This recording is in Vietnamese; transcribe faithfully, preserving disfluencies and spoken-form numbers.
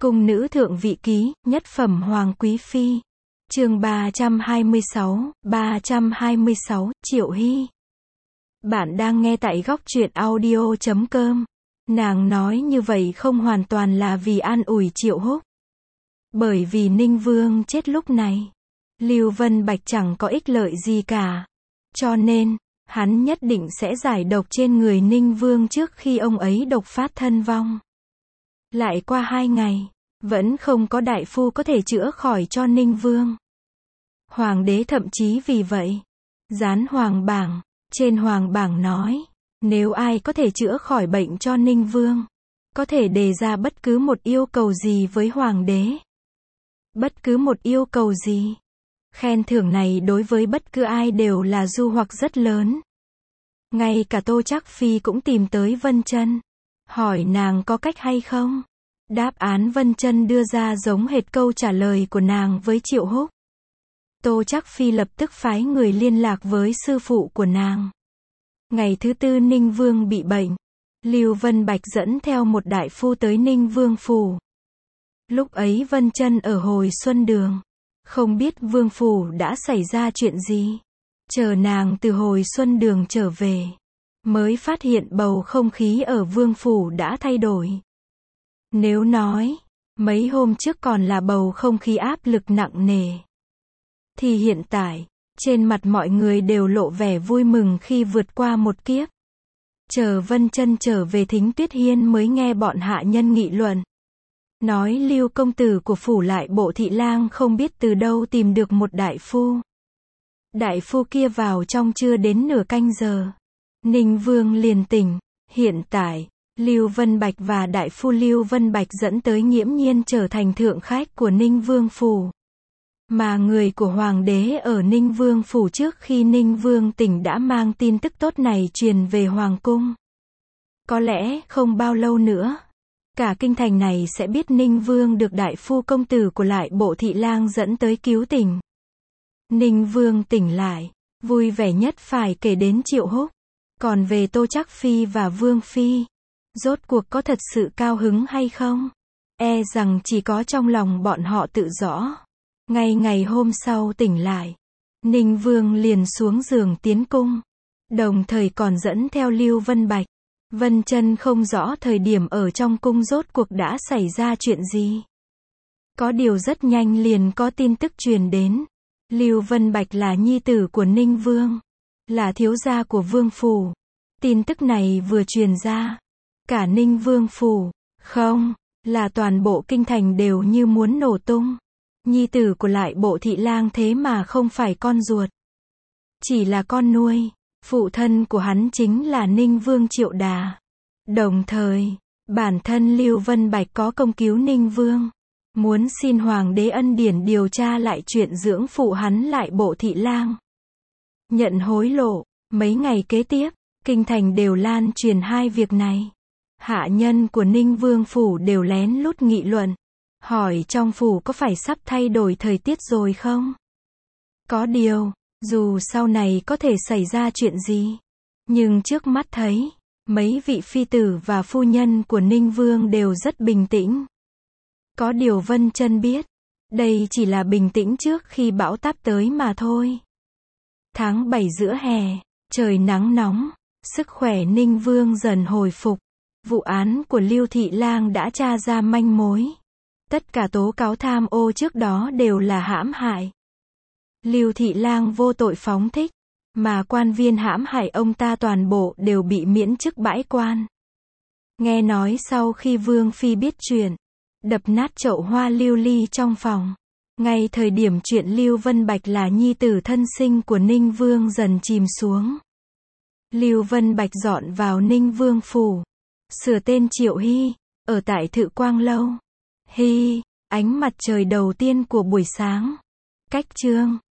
Cung nữ thượng vị ký, nhất phẩm hoàng quý phi. Chương ba trăm hai mươi sáu, ba trăm hai mươi sáu, Triệu Hy. Bạn đang nghe tại góc truyện audio chấm com. Nàng nói như vậy không hoàn toàn là vì an ủi Triệu Húc. Bởi vì Ninh Vương chết lúc này, Lưu Vân Bạch chẳng có ích lợi gì cả. Cho nên, hắn nhất định sẽ giải độc trên người Ninh Vương trước khi ông ấy độc phát thân vong. Lại qua hai ngày, vẫn không có đại phu có thể chữa khỏi cho Ninh Vương. Hoàng đế thậm chí vì vậy, dán hoàng bảng, trên hoàng bảng nói, nếu ai có thể chữa khỏi bệnh cho Ninh Vương, có thể đề ra bất cứ một yêu cầu gì với hoàng đế. Bất cứ một yêu cầu gì. Khen thưởng này đối với bất cứ ai đều là du hoặc rất lớn. Ngay cả Tô Trác Phi cũng tìm tới Vân Chân, hỏi nàng có cách hay không. Đáp án Vân Chân đưa ra giống hệt câu trả lời của nàng với Triệu Húc. Tô Trác Phi lập tức phái người liên lạc với sư phụ của nàng. Ngày thứ tư Ninh Vương bị bệnh, Lưu Vân Bạch dẫn theo một đại phu tới Ninh Vương phủ. Lúc ấy Vân Chân ở hồi xuân đường, không biết vương phủ đã xảy ra chuyện gì. Chờ nàng từ hồi xuân đường trở về, mới phát hiện bầu không khí ở vương phủ đã thay đổi. Nếu nói, mấy hôm trước còn là bầu không khí áp lực nặng nề, thì hiện tại, trên mặt mọi người đều lộ vẻ vui mừng khi vượt qua một kiếp. Chờ Vân Chân trở về Thính Tuyết Hiên mới nghe bọn hạ nhân nghị luận. Nói Lưu công tử của phủ lại bộ thị lang không biết từ đâu tìm được một đại phu. Đại phu kia vào trong chưa đến nửa canh giờ. Ninh Vương liền tỉnh. Hiện tại, Lưu Vân Bạch và đại phu Lưu Vân Bạch dẫn tới nghiễm nhiên trở thành thượng khách của Ninh Vương phủ. Mà người của hoàng đế ở Ninh Vương phủ trước khi Ninh Vương tỉnh đã mang tin tức tốt này truyền về hoàng cung. Có lẽ không bao lâu nữa, cả kinh thành này sẽ biết Ninh Vương được đại phu công tử của lại bộ thị lang dẫn tới cứu tỉnh. Ninh Vương tỉnh lại, vui vẻ nhất phải kể đến Triệu Húc. Còn về Tô Trác Phi và Vương Phi, rốt cuộc có thật sự cao hứng hay không? E rằng chỉ có trong lòng bọn họ tự rõ. Ngay ngày hôm sau tỉnh lại, Ninh Vương liền xuống giường tiến cung, đồng thời còn dẫn theo Lưu Vân Bạch. Vân Chân không rõ thời điểm ở trong cung rốt cuộc đã xảy ra chuyện gì. Có điều rất nhanh liền có tin tức truyền đến. Lưu Vân Bạch là nhi tử của Ninh Vương, là thiếu gia của Vương phủ. Tin tức này vừa truyền ra, cả Ninh Vương phủ, không, là toàn bộ kinh thành đều như muốn nổ tung. Nhi tử của lại bộ thị lang thế mà không phải con ruột, chỉ là con nuôi. Phụ thân của hắn chính là Ninh Vương Triệu Đà. Đồng thời, bản thân Lưu Vân Bạch có công cứu Ninh Vương, muốn xin hoàng đế ân điển điều tra lại chuyện dưỡng phụ hắn lại bộ thị lang. Nhận hối lộ, mấy ngày kế tiếp, kinh thành đều lan truyền hai việc này. Hạ nhân của Ninh Vương phủ đều lén lút nghị luận, hỏi trong phủ có phải sắp thay đổi thời tiết rồi không? Có điều, dù sau này có thể xảy ra chuyện gì, nhưng trước mắt thấy, mấy vị phi tử và phu nhân của Ninh Vương đều rất bình tĩnh. Có điều Vân Chân biết, đây chỉ là bình tĩnh trước khi bão táp tới mà thôi. Tháng bảy giữa hè, trời nắng nóng, sức khỏe Ninh Vương dần hồi phục. Vụ án của Lưu Thị Lang đã tra ra manh mối. Tất cả tố cáo tham ô trước đó đều là hãm hại. Lưu Thị Lang vô tội phóng thích, mà quan viên hãm hại ông ta toàn bộ đều bị miễn chức bãi quan. Nghe nói sau khi Vương Phi biết chuyện, đập nát chậu hoa lưu ly trong phòng. Ngay thời điểm chuyện Lưu Vân Bạch là nhi tử thân sinh của Ninh Vương dần chìm xuống, Lưu Vân Bạch dọn vào Ninh Vương phủ, sửa tên Triệu Hy, ở tại Thự Quang Lâu. Hy, ánh mặt trời đầu tiên của buổi sáng. Cách chương